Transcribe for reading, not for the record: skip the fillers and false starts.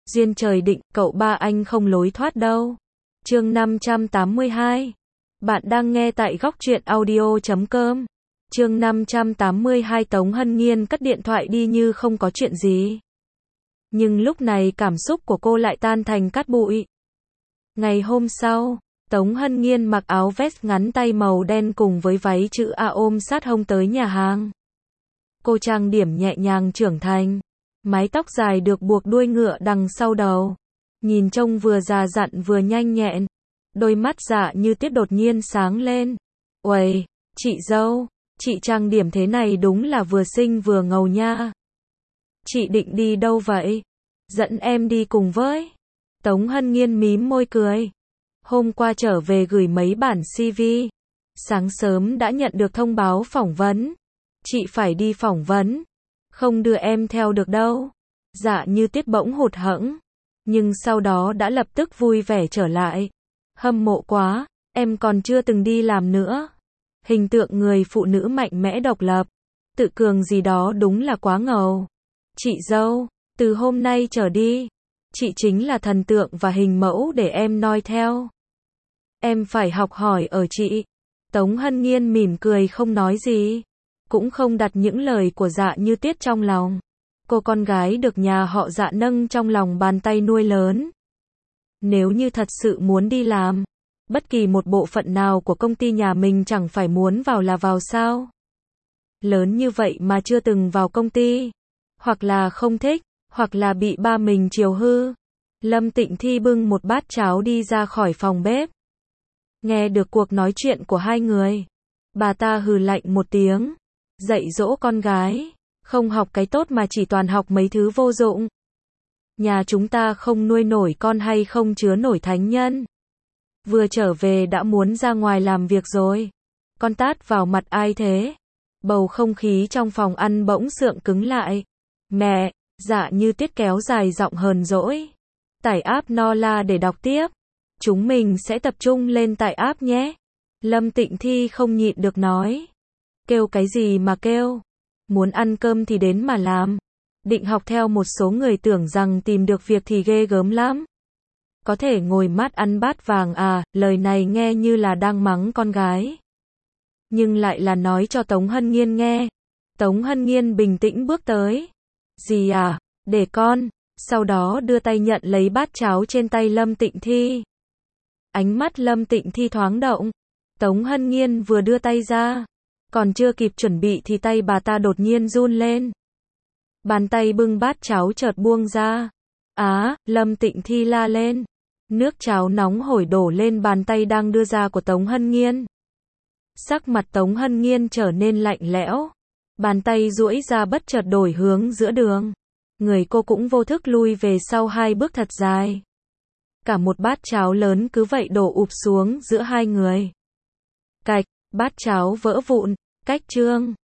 Duyên trời định, cậu ba anh không lối thoát đâu. Chương 582. Bạn đang nghe tại góc truyện audio.com. Chương 582. Tống Hân Nghiên cất điện thoại đi như không có chuyện gì. Nhưng lúc này cảm xúc của cô lại tan thành cát bụi. Ngày hôm sau, Tống Hân Nghiên mặc áo vest ngắn tay màu đen cùng với váy chữ A ôm sát hông tới nhà hàng. Cô trang điểm nhẹ nhàng trưởng thành. Mái tóc dài được buộc đuôi ngựa đằng sau đầu. Nhìn trông vừa già dặn vừa nhanh nhẹn. Đôi mắt Dạ Như Tuyết đột nhiên sáng lên. Uầy, chị dâu, chị trang điểm thế này đúng là vừa xinh vừa ngầu nha. Chị định đi đâu vậy? Dẫn em đi cùng với. Tống Hân Nghiên mím môi cười. Hôm qua trở về gửi mấy bản CV. Sáng sớm đã nhận được thông báo phỏng vấn. Chị phải đi phỏng vấn. Không đưa em theo được đâu. Dạ Như Tuyết bỗng hụt hẫng. Nhưng sau đó đã lập tức vui vẻ trở lại. Hâm mộ quá, em còn chưa từng đi làm nữa. Hình tượng người phụ nữ mạnh mẽ độc lập, tự cường gì đó đúng là quá ngầu. Chị dâu, từ hôm nay trở đi, chị chính là thần tượng và hình mẫu để em noi theo. Em phải học hỏi ở chị. Tống Hân Nghiên mỉm cười không nói gì, cũng không đặt những lời của Dạ Như Tuyết trong lòng. Cô con gái được nhà họ Dạ nâng trong lòng bàn tay nuôi lớn. Nếu như thật sự muốn đi làm, bất kỳ một bộ phận nào của công ty nhà mình chẳng phải muốn vào là vào sao? Lớn như vậy mà chưa từng vào công ty, hoặc là không thích, hoặc là bị ba mình chiều hư. Lâm Tịnh Thi bưng một bát cháo đi ra khỏi phòng bếp. Nghe được cuộc nói chuyện của hai người, bà ta hừ lạnh một tiếng, dạy dỗ con gái, không học cái tốt mà chỉ toàn học mấy thứ vô dụng. Nhà chúng ta không nuôi nổi con hay không chứa nổi thánh nhân. Vừa trở về đã muốn ra ngoài làm việc rồi. Con tát vào mặt ai thế? Bầu không khí trong phòng ăn bỗng sượng cứng lại. Mẹ, Dạ Như Tuyết kéo dài giọng hờn dỗi. Tải app Nola để đọc tiếp. Chúng mình sẽ tập trung lên tải app nhé. Lâm Tịnh Thi không nhịn được nói. Kêu cái gì mà kêu? Muốn ăn cơm thì đến mà làm. Định học theo một số người tưởng rằng tìm được việc thì ghê gớm lắm. Có thể ngồi mát ăn bát vàng à, lời này nghe như là đang mắng con gái. Nhưng lại là nói cho Tống Hân Nghiên nghe. Tống Hân Nghiên bình tĩnh bước tới. Gì à, để con, sau đó đưa tay nhận lấy bát cháo trên tay Lâm Tịnh Thi. Ánh mắt Lâm Tịnh Thi thoáng động. Tống Hân Nghiên vừa đưa tay ra, còn chưa kịp chuẩn bị thì tay bà ta đột nhiên run lên. Bàn tay bưng bát cháo chợt buông ra. Á, Lâm Tịnh Thi la lên. Nước cháo nóng hổi đổ lên bàn tay đang đưa ra của Tống Hân Nghiên. Sắc mặt Tống Hân Nghiên trở nên lạnh lẽo. Bàn tay duỗi ra bất chợt đổi hướng giữa đường. Người cô cũng vô thức lui về sau hai bước thật dài. Cả một bát cháo lớn cứ vậy đổ ụp xuống giữa hai người. Cạch, bát cháo vỡ vụn, cách chương.